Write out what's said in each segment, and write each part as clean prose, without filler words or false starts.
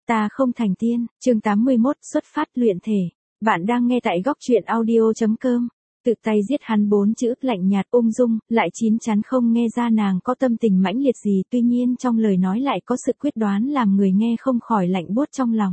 Ta không thành tiên, chương 81, xuất phát luyện thể. Bạn đang nghe tại góc truyện audio.com. Tự tay giết hắn 4 chữ, lạnh nhạt ung dung, lại chín chắn không nghe ra nàng có tâm tình mãnh liệt gì, tuy nhiên trong lời nói lại có sự quyết đoán làm người nghe không khỏi lạnh buốt trong lòng.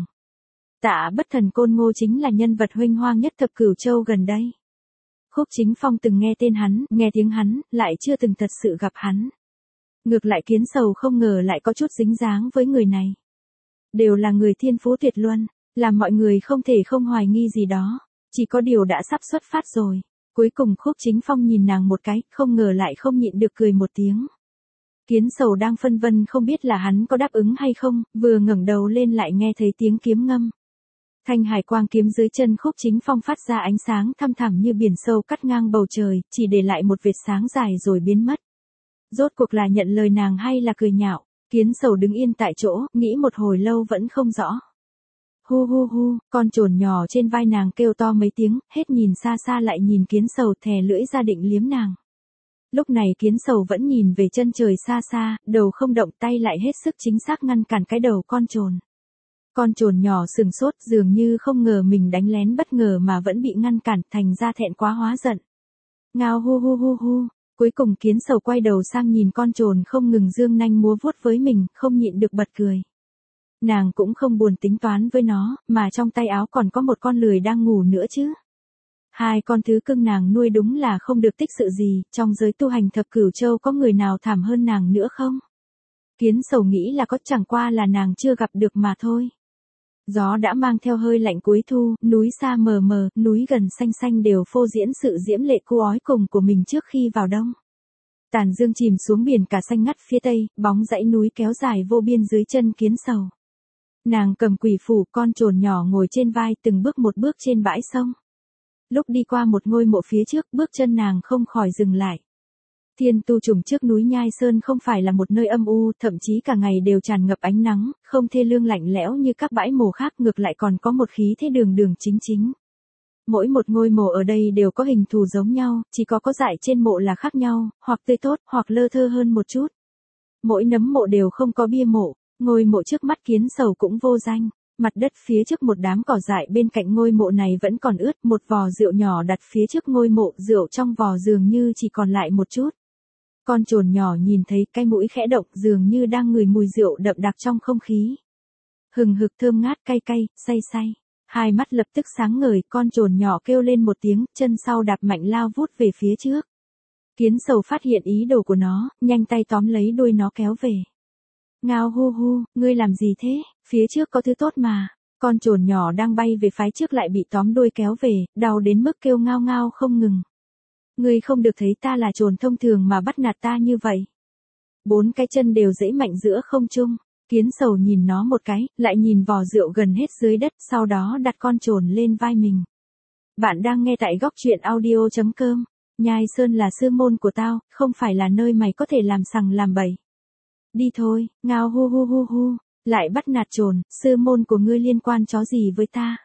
Tạ Bất Thần Côn Ngô chính là nhân vật huênh hoang nhất thập cửu châu gần đây. Khúc Chính Phong từng nghe tên hắn, nghe tiếng hắn, lại chưa từng thật sự gặp hắn. Ngược lại Kiến Sầu không ngờ lại có chút dính dáng với người này. Đều là người thiên phú tuyệt luân, làm mọi người không thể không hoài nghi gì đó, chỉ có điều đã sắp xuất phát rồi. Cuối cùng Khúc Chính Phong nhìn nàng một cái, không ngờ lại không nhịn được cười một tiếng. Kiến Sầu đang phân vân không biết là hắn có đáp ứng hay không, vừa ngẩng đầu lên lại nghe thấy tiếng kiếm ngâm. Thanh hải quang kiếm dưới chân Khúc Chính Phong phát ra ánh sáng thăm thẳm như biển sâu cắt ngang bầu trời, chỉ để lại một vệt sáng dài rồi biến mất. Rốt cuộc là nhận lời nàng hay là cười nhạo? Kiến Sầu đứng yên tại chỗ, nghĩ một hồi lâu vẫn không rõ. Hu hu hu, con chồn nhỏ trên vai nàng kêu to mấy tiếng, hết nhìn xa xa lại nhìn Kiến Sầu thè lưỡi ra định liếm nàng. Lúc này Kiến Sầu vẫn nhìn về chân trời xa xa, đầu không động, tay lại hết sức chính xác ngăn cản cái đầu con chồn. Con chồn nhỏ sừng sốt, dường như không ngờ mình đánh lén bất ngờ mà vẫn bị ngăn cản, thành ra thẹn quá hóa giận. Ngao hu hu hu hu. Cuối cùng Kiến Sầu quay đầu sang nhìn con chồn không ngừng dương nanh múa vuốt với mình, không nhịn được bật cười. Nàng cũng không buồn tính toán với nó, mà trong tay áo còn có một con lười đang ngủ nữa chứ. Hai con thứ cưng nàng nuôi đúng là không được tích sự gì, trong giới tu hành thập cửu châu có người nào thảm hơn nàng nữa không? Kiến Sầu nghĩ là có, chẳng qua là nàng chưa gặp được mà thôi. Gió đã mang theo hơi lạnh cuối thu, núi xa mờ mờ, núi gần xanh xanh đều phô diễn sự diễm lệ cu ói cùng của mình trước khi vào đông. Tàn dương chìm xuống biển cả xanh ngắt phía tây, bóng dãy núi kéo dài vô biên dưới chân Kiến Sầu. Nàng cầm quỷ phủ, con chồn nhỏ ngồi trên vai, từng bước một bước trên bãi sông. Lúc đi qua một ngôi mộ phía trước, bước chân nàng không khỏi dừng lại. Thiên tu trùng trước núi Nhai Sơn không phải là một nơi âm u, thậm chí cả ngày đều tràn ngập ánh nắng, không thê lương lạnh lẽo như các bãi mộ khác, ngược lại còn có một khí thế đường đường chính chính. Mỗi một ngôi mộ ở đây đều có hình thù giống nhau, chỉ có dải trên mộ là khác nhau, hoặc tươi tốt, hoặc lơ thơ hơn một chút. Mỗi nấm mộ đều không có bia mộ, ngôi mộ trước mắt Kiến Sầu cũng vô danh. Mặt đất phía trước một đám cỏ dại bên cạnh ngôi mộ này vẫn còn ướt, một vò rượu nhỏ đặt phía trước ngôi mộ, rượu trong vò dường như chỉ còn lại một chút. Con chồn nhỏ nhìn thấy cái mũi khẽ động, dường như đang ngửi mùi rượu đậm đặc trong không khí. Hừng hực thơm ngát cay cay, say say. Hai mắt lập tức sáng ngời, con chồn nhỏ kêu lên một tiếng, chân sau đạp mạnh lao vút về phía trước. Kiến Sầu phát hiện ý đồ của nó, nhanh tay tóm lấy đuôi nó kéo về. Ngao hu hu, ngươi làm gì thế, phía trước có thứ tốt mà. Con chồn nhỏ đang bay về phía trước lại bị tóm đuôi kéo về, đau đến mức kêu ngao ngao không ngừng. Ngươi không được thấy ta là chồn thông thường mà bắt nạt ta như vậy. 4 cái chân đều giãy mạnh giữa không trung. Kiến Sầu nhìn nó một cái, lại nhìn vò rượu gần hết dưới đất, sau đó đặt con chồn lên vai mình. Bạn đang nghe tại góc truyện audio.com. Nhai Sơn là sư môn của tao, không phải là nơi mày có thể làm sằng làm bậy. Đi thôi, ngao hu hu hu hu, lại bắt nạt chồn, sư môn của ngươi liên quan chó gì với ta?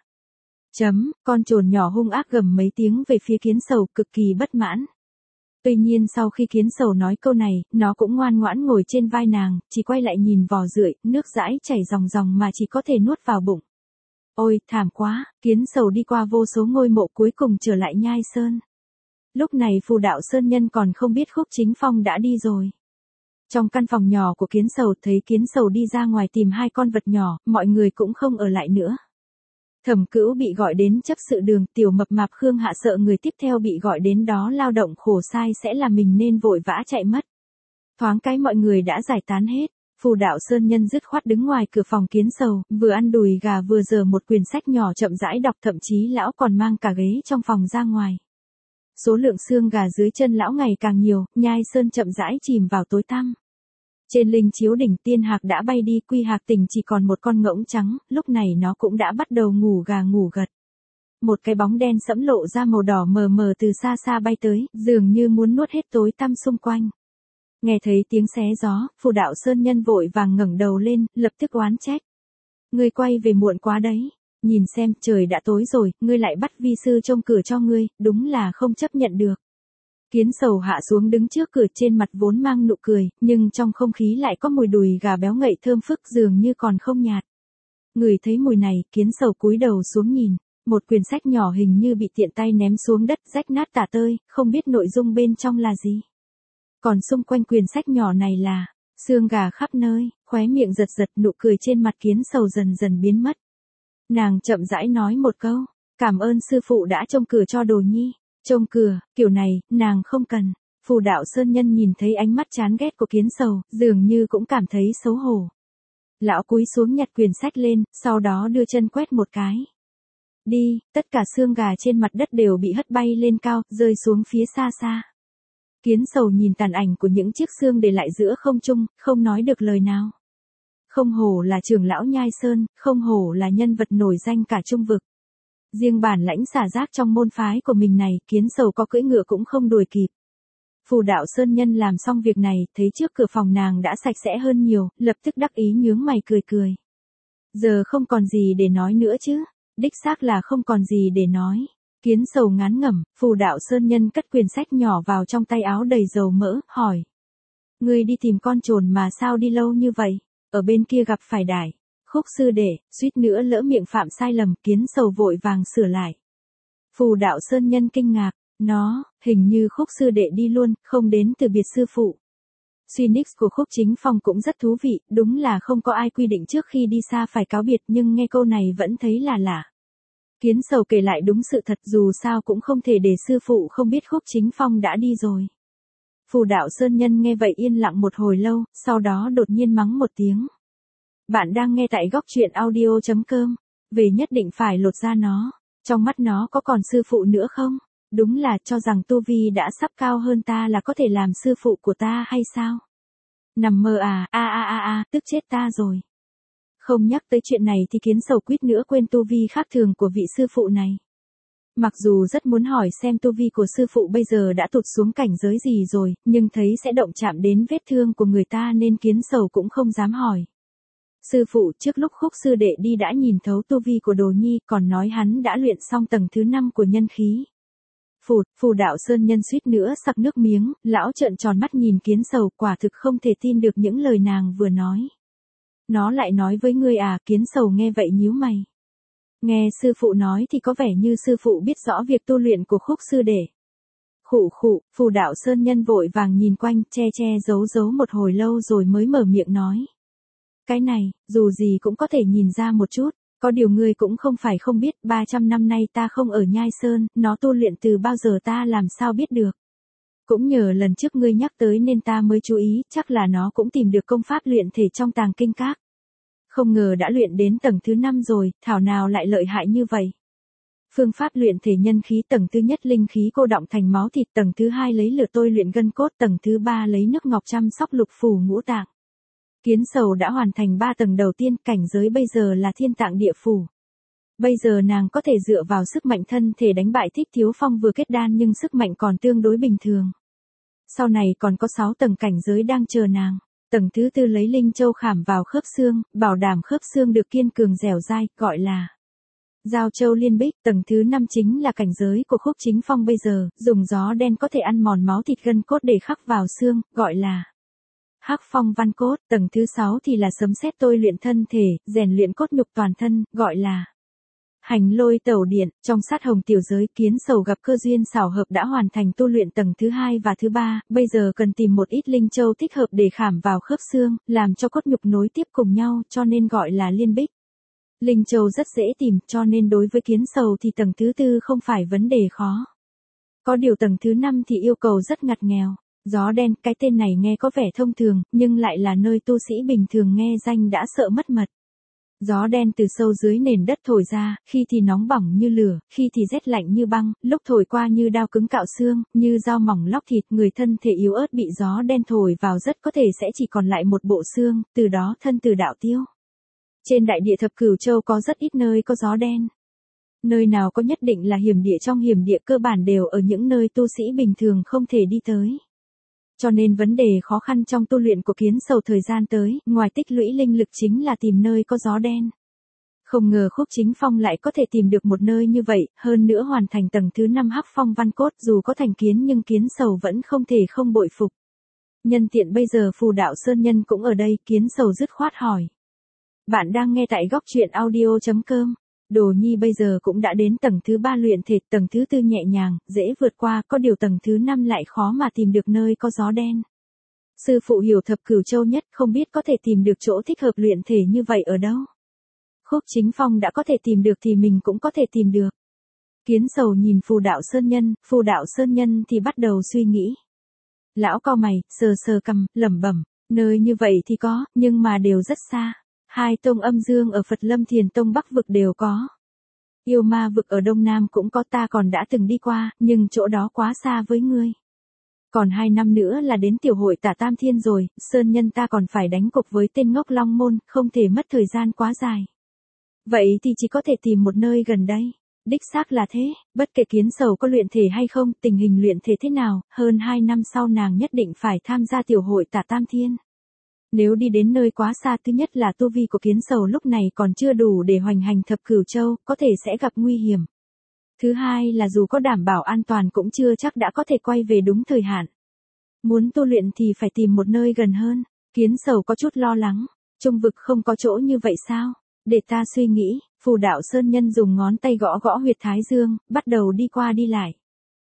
Con chồn nhỏ hung ác gầm mấy tiếng về phía Kiến Sầu, cực kỳ bất mãn. Tuy nhiên sau khi Kiến Sầu nói câu này, nó cũng ngoan ngoãn ngồi trên vai nàng, chỉ quay lại nhìn vò rượi, nước dãi chảy ròng ròng mà chỉ có thể nuốt vào bụng. Ôi, thảm quá, Kiến Sầu đi qua vô số ngôi mộ cuối cùng trở lại Nhai Sơn. Lúc này Phù Đạo Sơn Nhân còn không biết Khúc Chính Phong đã đi rồi. Trong căn phòng nhỏ của Kiến Sầu thấy Kiến Sầu đi ra ngoài tìm 2 con vật nhỏ, mọi người cũng không ở lại nữa. Thẩm Cữu bị gọi đến chấp sự đường, tiểu mập mạp Khương Hạ sợ người tiếp theo bị gọi đến đó lao động khổ sai sẽ là mình nên vội vã chạy mất. Thoáng cái mọi người đã giải tán hết, Phù Đạo Sơn Nhân dứt khoát đứng ngoài cửa phòng Kiến Sầu, vừa ăn đùi gà vừa giở một quyển sách nhỏ chậm rãi đọc, thậm chí lão còn mang cả ghế trong phòng ra ngoài. Số lượng xương gà dưới chân lão ngày càng nhiều, Nhai Sơn chậm rãi chìm vào tối tăm. Trên linh chiếu đỉnh Tiên Hạc đã bay đi, Quy Hạc Tỉnh chỉ còn một con ngỗng trắng, lúc này nó cũng đã bắt đầu ngủ gà ngủ gật. Một cái bóng đen sẫm lộ ra màu đỏ mờ mờ từ xa xa bay tới, dường như muốn nuốt hết tối tăm xung quanh. Nghe thấy tiếng xé gió, Phù Đạo Sơn Nhân vội vàng ngẩng đầu lên, lập tức oán trách. Ngươi quay về muộn quá đấy, nhìn xem trời đã tối rồi, ngươi lại bắt vi sư trông cửa cho ngươi, đúng là không chấp nhận được. Kiến Sầu hạ xuống đứng trước cửa, trên mặt vốn mang nụ cười, nhưng trong không khí lại có mùi đùi gà béo ngậy thơm phức, dường như còn không nhạt. Ngửi thấy mùi này, kiến sầu cúi đầu xuống nhìn, một quyển sách nhỏ hình như bị tiện tay ném xuống đất rách nát tả tơi, không biết nội dung bên trong là gì. Còn xung quanh quyển sách nhỏ này là xương gà khắp nơi, khóe miệng giật giật, nụ cười trên mặt kiến sầu dần dần biến mất. Nàng chậm rãi nói một câu, cảm ơn sư phụ đã trông cửa cho Đồ Nhi. Trông cửa, kiểu này, nàng không cần. Phù đạo sơn nhân nhìn thấy ánh mắt chán ghét của kiến sầu, dường như cũng cảm thấy xấu hổ. Lão cúi xuống nhặt quyển sách lên, sau đó đưa chân quét một cái. Đi, tất cả xương gà trên mặt đất đều bị hất bay lên cao, rơi xuống phía xa xa. Kiến sầu nhìn tàn ảnh của những chiếc xương để lại giữa không trung, không nói được lời nào. Không hổ là trưởng lão Nhai Sơn, không hổ là nhân vật nổi danh cả trung vực. Riêng bản lãnh xả rác trong môn phái của mình này, kiến sầu có cưỡi ngựa cũng không đuổi kịp. Phù đạo sơn nhân làm xong việc này, thấy trước cửa phòng nàng đã sạch sẽ hơn nhiều, lập tức đắc ý nhướng mày cười cười. Giờ không còn gì để nói nữa chứ, đích xác là không còn gì để nói. Kiến sầu ngán ngẩm, phù đạo sơn nhân cất quyển sách nhỏ vào trong tay áo đầy dầu mỡ, hỏi. Ngươi đi tìm con trồn mà sao đi lâu như vậy, ở bên kia gặp phải Đại Khúc sư đệ, suýt nữa lỡ miệng phạm sai lầm, kiến sầu vội vàng sửa lại. Phù đạo sơn nhân kinh ngạc, hình như Khúc sư đệ đi luôn, không đến từ biệt sư phụ. Suy nix của Khúc Chính Phong cũng rất thú vị, đúng là không có ai quy định trước khi đi xa phải cáo biệt, nhưng nghe câu này vẫn thấy là lạ. Kiến sầu kể lại đúng sự thật, dù sao cũng không thể để sư phụ không biết Khúc Chính Phong đã đi rồi. Phù đạo sơn nhân nghe vậy yên lặng một hồi lâu, sau đó đột nhiên mắng một tiếng. Bạn đang nghe tại góc truyện audio.com, về nhất định phải lột ra nó, trong mắt nó có còn sư phụ nữa không? Đúng là cho rằng tu vi đã sắp cao hơn ta là có thể làm sư phụ của ta hay sao? Nằm mơ à, tức chết ta rồi. Không nhắc tới chuyện này thì kiến sầu quýt nữa quên tu vi khác thường của vị sư phụ này. Mặc dù rất muốn hỏi xem tu vi của sư phụ bây giờ đã tụt xuống cảnh giới gì rồi, nhưng thấy sẽ động chạm đến vết thương của người ta nên kiến sầu cũng không dám hỏi. Sư phụ trước lúc Khúc sư đệ đi đã nhìn thấu tu vi của Đồ Nhi, còn nói hắn đã luyện xong tầng thứ 5 của nhân khí. Phù đạo sơn nhân suýt nữa sặc nước miếng, lão trợn tròn mắt nhìn kiến sầu, quả thực không thể tin được những lời nàng vừa nói. Nó lại nói với ngươi à? Kiến sầu nghe vậy nhíu mày. Nghe sư phụ nói thì có vẻ như sư phụ biết rõ việc tu luyện của Khúc sư đệ. Phù đạo sơn nhân vội vàng nhìn quanh, che giấu một hồi lâu rồi mới mở miệng nói. Cái này, dù gì cũng có thể nhìn ra một chút, có điều ngươi cũng không phải không biết, 300 năm nay ta không ở Nhai Sơn, nó tu luyện từ bao giờ ta làm sao biết được. Cũng nhờ lần trước ngươi nhắc tới nên ta mới chú ý, chắc là nó cũng tìm được công pháp luyện thể trong tàng kinh các. Không ngờ đã luyện đến tầng thứ 5 rồi, thảo nào lại lợi hại như vậy. Phương pháp luyện thể nhân khí tầng thứ nhất linh khí cô đọng thành máu thịt, tầng thứ 2 lấy lửa tôi luyện gân cốt, tầng thứ 3 lấy nước ngọc chăm sóc lục phủ ngũ tạng. Kiến sầu đã hoàn thành 3 tầng đầu tiên, cảnh giới bây giờ là thiên tạng địa phủ. Bây giờ nàng có thể dựa vào sức mạnh thân thể đánh bại Thích Thiếu Phong vừa kết đan nhưng sức mạnh còn tương đối bình thường. Sau này còn có 6 tầng cảnh giới đang chờ nàng. Tầng thứ 4 lấy linh châu khảm vào khớp xương, bảo đảm khớp xương được kiên cường dẻo dai, gọi là Giao Châu Liên Bích. Tầng thứ 5 chính là cảnh giới của Khúc Chính Phong bây giờ, dùng gió đen có thể ăn mòn máu thịt gân cốt để khắc vào xương, gọi là Hắc Phong Văn Cốt. Tầng thứ 6 thì là sấm sét tôi luyện thân thể, rèn luyện cốt nhục toàn thân, gọi là Hành Lôi Tẩu Điện. Trong Sát Hồng tiểu giới, kiến sầu gặp cơ duyên xảo hợp đã hoàn thành tu luyện tầng thứ 2 và thứ 3, bây giờ cần tìm một ít linh châu thích hợp để khảm vào khớp xương, làm cho cốt nhục nối tiếp cùng nhau, cho nên gọi là liên bích. Linh châu rất dễ tìm, cho nên đối với kiến sầu thì tầng thứ 4 không phải vấn đề khó. Có điều tầng thứ 5 thì yêu cầu rất ngặt nghèo. Gió đen, cái tên này nghe có vẻ thông thường, nhưng lại là nơi tu sĩ bình thường nghe danh đã sợ mất mật. Gió đen từ sâu dưới nền đất thổi ra, khi thì nóng bỏng như lửa, khi thì rét lạnh như băng, lúc thổi qua như đao cứng cạo xương, như dao mỏng lóc thịt. Người thân thể yếu ớt bị gió đen thổi vào rất có thể sẽ chỉ còn lại một bộ xương, từ đó thân từ đạo tiêu. Trên đại địa thập cửu châu có rất ít nơi có gió đen. Nơi nào có nhất định là hiểm địa, trong hiểm địa cơ bản đều ở những nơi tu sĩ bình thường không thể đi tới. Cho nên vấn đề khó khăn trong tu luyện của kiến sầu thời gian tới, ngoài tích lũy linh lực chính là tìm nơi có gió đen. Không ngờ Khúc Chính Phong lại có thể tìm được một nơi như vậy, hơn nữa hoàn thành tầng thứ 5 Hắc Phong Văn Cốt, dù có thành kiến nhưng kiến sầu vẫn không thể không bội phục. Nhân tiện bây giờ Phù đạo sơn nhân cũng ở đây, kiến sầu dứt khoát hỏi. Bạn đang nghe tại góc truyện audio.com. Đồ Nhi bây giờ cũng đã đến tầng thứ 3 luyện thể, tầng thứ 4 nhẹ nhàng, dễ vượt qua, có điều tầng thứ 5 lại khó mà tìm được nơi có gió đen. Sư phụ hiểu thập cửu châu nhất, không biết có thể tìm được chỗ thích hợp luyện thể như vậy ở đâu. Khúc Chính Phong đã có thể tìm được thì mình cũng có thể tìm được. Kiến Sầu nhìn Phù Đạo Sơn Nhân thì bắt đầu suy nghĩ. Lão cau mày, sờ sờ cằm, lẩm bẩm, nơi như vậy thì có, nhưng mà đều rất xa. Hai tông âm dương ở Phật Lâm Thiền Tông Bắc vực đều có. Yêu ma vực ở Đông Nam cũng có, ta còn đã từng đi qua, nhưng chỗ đó quá xa với ngươi. Còn 2 năm nữa là đến tiểu hội Tả Tam Thiên rồi, Sơn Nhân ta còn phải đánh cuộc với tên ngốc Long Môn, không thể mất thời gian quá dài. Vậy thì chỉ có thể tìm một nơi gần đây. Đích xác là thế, bất kể Kiến Sầu có luyện thể hay không, tình hình luyện thể thế nào, hơn 2 năm sau nàng nhất định phải tham gia tiểu hội Tả Tam Thiên. Nếu đi đến nơi quá xa, thứ nhất là tu vi của Kiến Sầu lúc này còn chưa đủ để hoành hành thập cửu châu, có thể sẽ gặp nguy hiểm. Thứ hai là dù có đảm bảo an toàn cũng chưa chắc đã có thể quay về đúng thời hạn. Muốn tu luyện thì phải tìm một nơi gần hơn. Kiến Sầu có chút lo lắng, Trung vực không có chỗ như vậy sao? Để ta suy nghĩ. Phù Đạo Sơn Nhân dùng ngón tay gõ gõ huyệt thái dương, bắt đầu đi qua đi lại.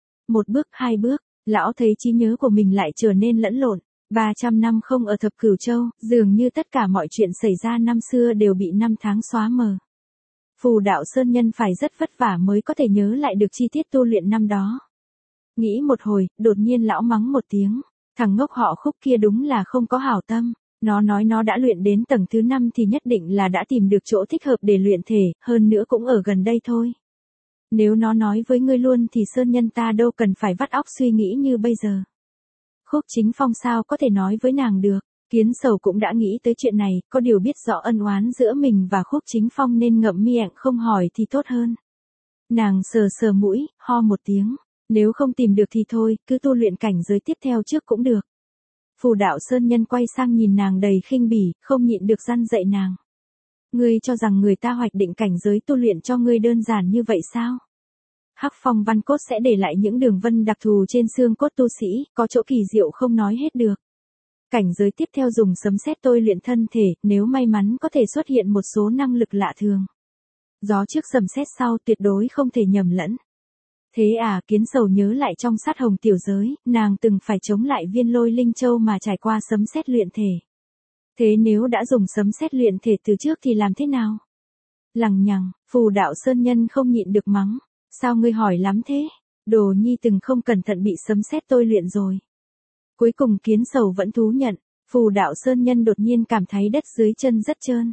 1 bước 2 bước, lão thấy trí nhớ của mình lại trở nên lẫn lộn. 300 năm không ở thập cửu châu, dường như tất cả mọi chuyện xảy ra năm xưa đều bị năm tháng xóa mờ. Phù Đạo Sơn Nhân phải rất vất vả mới có thể nhớ lại được chi tiết tu luyện năm đó. Nghĩ một hồi, đột nhiên lão mắng một tiếng. Thằng ngốc họ Khúc kia đúng là không có hảo tâm. Nó nói nó đã luyện đến tầng thứ 5 thì nhất định là đã tìm được chỗ thích hợp để luyện thể, hơn nữa cũng ở gần đây thôi. Nếu nó nói với ngươi luôn thì Sơn Nhân ta đâu cần phải vắt óc suy nghĩ như bây giờ. Khúc Chính Phong sao có thể nói với nàng được. Kiến Sầu cũng đã nghĩ tới chuyện này, có điều biết rõ ân oán giữa mình và Khúc Chính Phong nên ngậm miệng không hỏi thì tốt hơn. Nàng sờ sờ mũi, ho một tiếng. Nếu không tìm được thì thôi, cứ tu luyện cảnh giới tiếp theo trước cũng được. Phù Đạo Sơn Nhân quay sang nhìn nàng đầy khinh bỉ, không nhịn được răn dạy nàng. Ngươi cho rằng người ta hoạch định cảnh giới tu luyện cho ngươi đơn giản như vậy sao? Hắc Phong Văn Cốt sẽ để lại những đường vân đặc thù trên xương cốt tu sĩ, có chỗ kỳ diệu không nói hết được. Cảnh giới tiếp theo dùng sấm sét tôi luyện thân thể, nếu may mắn có thể xuất hiện một số năng lực lạ thường. Gió trước sấm sét sau, tuyệt đối không thể nhầm lẫn. Thế à, Kiến Sầu nhớ lại trong Sát Hồng tiểu giới, nàng từng phải chống lại Viên Lôi Linh Châu mà trải qua sấm sét luyện thể. Thế nếu đã dùng sấm sét luyện thể từ trước thì làm thế nào? Lằng nhằng, Phù Đạo Sơn Nhân không nhịn được mắng. Sao ngươi hỏi lắm thế? Đồ Nhi từng không cẩn thận bị sấm sét tôi luyện rồi. Cuối cùng Kiến Sầu vẫn thú nhận. Phù Đạo Sơn Nhân đột nhiên cảm thấy đất dưới chân rất trơn.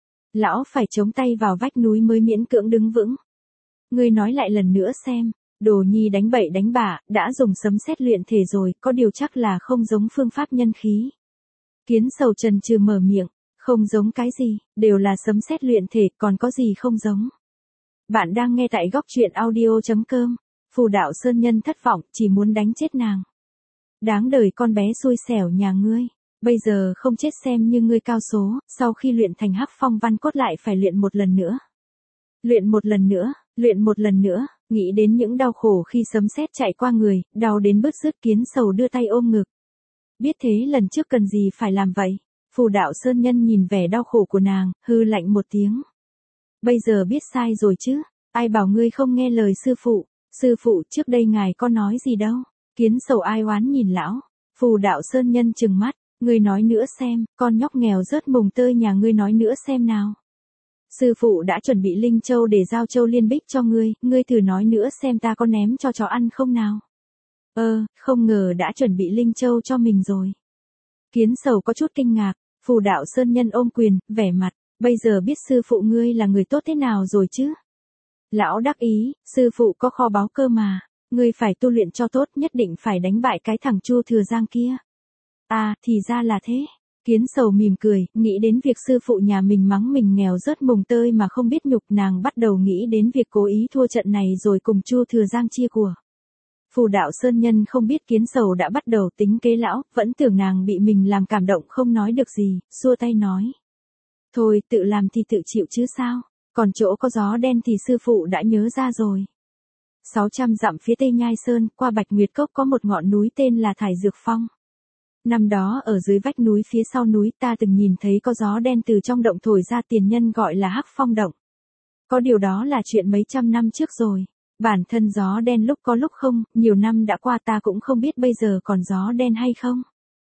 Lão phải chống tay vào vách núi mới miễn cưỡng đứng vững. Ngươi nói lại lần nữa xem. Đồ Nhi đánh bậy đánh bạ, đã dùng sấm sét luyện thể rồi, có điều chắc là không giống phương pháp nhân khí. Kiến Sầu chần chừ mở miệng, không giống cái gì, đều là sấm sét luyện thể, còn có gì không giống. Bạn đang nghe tại góc truyện audio.com. Phù Đạo Sơn Nhân thất vọng, chỉ muốn đánh chết nàng. Đáng đời con bé xui xẻo nhà ngươi, bây giờ không chết xem như ngươi cao số, sau khi luyện thành Hắc Phong Văn Cốt lại phải luyện một lần nữa. Luyện một lần nữa, nghĩ đến những đau khổ khi sấm sét chạy qua người, đau đến bứt rứt. Kiến Sầu đưa tay ôm ngực. Biết thế lần trước cần gì phải làm vậy? Phù Đạo Sơn Nhân nhìn vẻ đau khổ của nàng, hư lạnh một tiếng. Bây giờ biết sai rồi chứ, ai bảo ngươi không nghe lời sư phụ trước đây ngài có nói gì đâu. Kiến Sầu ai oán nhìn lão. Phù Đạo Sơn Nhân trừng mắt, ngươi nói nữa xem, con nhóc nghèo rớt mùng tơi nhà ngươi nói nữa xem nào. Sư phụ đã chuẩn bị Linh Châu để giao châu liên bích cho ngươi, ngươi thử nói nữa xem ta có ném cho chó ăn không nào. Không ngờ đã chuẩn bị Linh Châu cho mình rồi. Kiến Sầu có chút kinh ngạc, Phù Đạo Sơn Nhân ôm quyền, vẻ mặt, bây giờ biết sư phụ ngươi là người tốt thế nào rồi chứ. Lão đắc ý, sư phụ có kho báu cơ mà, ngươi phải tu luyện cho tốt, nhất định phải đánh bại cái thằng Chu Thừa Giang kia. À, thì ra là thế. Kiến Sầu mỉm cười, nghĩ đến việc sư phụ nhà mình mắng mình nghèo rớt mồng tơi mà không biết nhục, nàng bắt đầu nghĩ đến việc cố ý thua trận này rồi cùng Chu Thừa Giang chia của. Phù Đạo Sơn Nhân không biết Kiến Sầu đã bắt đầu tính kế lão, vẫn tưởng nàng bị mình làm cảm động không nói được gì, xua tay nói. Thôi, tự làm thì tự chịu chứ sao, còn chỗ có gió đen thì sư phụ đã nhớ ra rồi. 600 dặm phía tây Nhai Sơn, qua Bạch Nguyệt Cốc có một ngọn núi tên là Thải Dược Phong. Năm đó ở dưới vách núi phía sau núi ta từng nhìn thấy có gió đen từ trong động thổi ra, tiền nhân gọi là Hắc Phong động. Có điều đó là chuyện mấy trăm năm trước rồi. Bản thân gió đen lúc có lúc không, nhiều năm đã qua ta cũng không biết bây giờ còn gió đen hay không.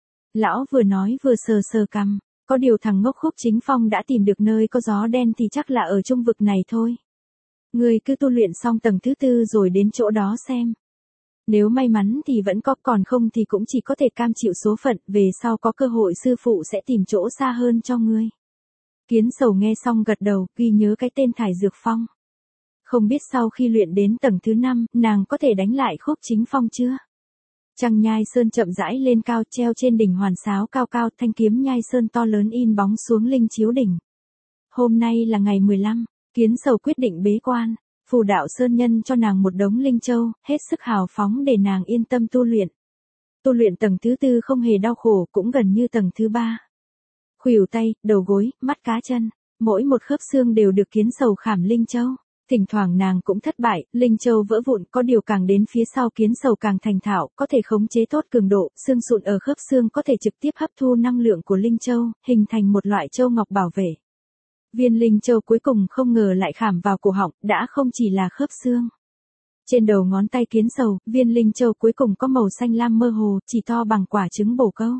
Lão vừa nói vừa sờ sờ cằm, có điều thằng ngốc Khúc Chính Phong đã tìm được nơi có gió đen thì chắc là ở trung vực này thôi. Ngươi cứ tu luyện xong tầng thứ 4 rồi đến chỗ đó xem. Nếu may mắn thì vẫn có, còn không thì cũng chỉ có thể cam chịu số phận, về sau có cơ hội sư phụ sẽ tìm chỗ xa hơn cho ngươi. Kiến Sầu nghe xong gật đầu, ghi nhớ cái tên Thải Dược Phong. Không biết sau khi luyện đến tầng thứ 5, nàng có thể đánh lại Khúc Chính Phong chưa? Trăng Nhai Sơn chậm rãi lên cao, treo trên đỉnh hoàn sáo cao cao, thanh kiếm Nhai Sơn to lớn in bóng xuống linh chiếu đỉnh. Hôm nay là ngày 15, Kiến Sầu quyết định bế quan. Phù Đạo Sơn Nhân cho nàng một đống linh châu, hết sức hào phóng để nàng yên tâm tu luyện. Tu luyện tầng thứ 4 không hề đau khổ, cũng gần như tầng thứ 3. Khuỷu tay, đầu gối, mắt cá chân, mỗi một khớp xương đều được Kiến Sầu khảm linh châu. Thỉnh thoảng nàng cũng thất bại, linh châu vỡ vụn, có điều càng đến phía sau Kiến Sầu càng thành thạo, có thể khống chế tốt cường độ, xương sụn ở khớp xương có thể trực tiếp hấp thu năng lượng của linh châu, hình thành một loại châu ngọc bảo vệ. Viên linh châu cuối cùng không ngờ lại khảm vào cổ họng, đã không chỉ là khớp xương. Trên đầu ngón tay Kiến Sầu, viên linh châu cuối cùng có màu xanh lam mơ hồ, chỉ to bằng quả trứng bồ câu.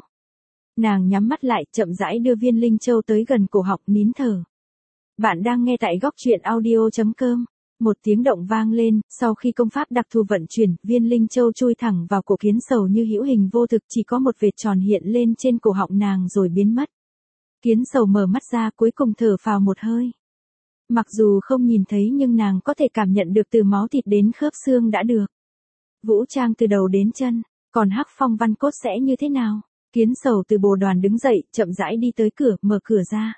Nàng nhắm mắt lại, chậm rãi đưa viên linh châu tới gần cổ họng, nín thở. Bạn đang nghe tại góc truyện audio.com. Một tiếng động vang lên, sau khi công pháp đặc thù vận chuyển, viên linh châu chui thẳng vào cổ Kiến Sầu như hữu hình vô thực, chỉ có một vệt tròn hiện lên trên cổ họng nàng rồi biến mất. Kiến Sầu mở mắt ra, cuối cùng thở phào một hơi. Mặc dù không nhìn thấy nhưng nàng có thể cảm nhận được từ máu thịt đến khớp xương đã được. Vũ trang từ đầu đến chân, còn Hắc Phong văn cốt sẽ như thế nào? Kiến Sầu từ bồ đoàn đứng dậy, chậm rãi đi tới cửa, mở cửa ra.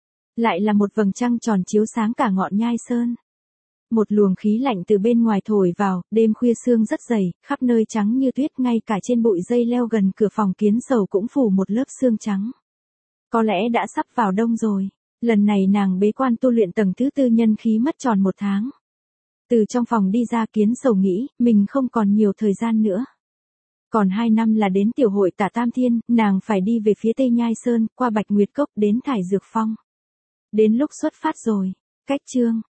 Lại là một vầng trăng tròn chiếu sáng cả ngọn Nhai Sơn. Một luồng khí lạnh từ bên ngoài thổi vào, đêm khuya sương rất dày, khắp nơi trắng như tuyết, ngay cả trên bụi dây leo gần cửa phòng Kiến Sầu cũng phủ một lớp sương trắng. Có lẽ đã sắp vào đông rồi. Lần này nàng bế quan tu luyện tầng thứ 4 nhân khí mất tròn 1 tháng. Từ trong phòng đi ra Kiến Sầu nghĩ, mình không còn nhiều thời gian nữa. Còn 2 năm là đến tiểu hội Tả Tam Thiên, nàng phải đi về phía Tây Nhai Sơn, qua Bạch Nguyệt Cốc đến Thải Dược Phong. Đến lúc xuất phát rồi. Cách chương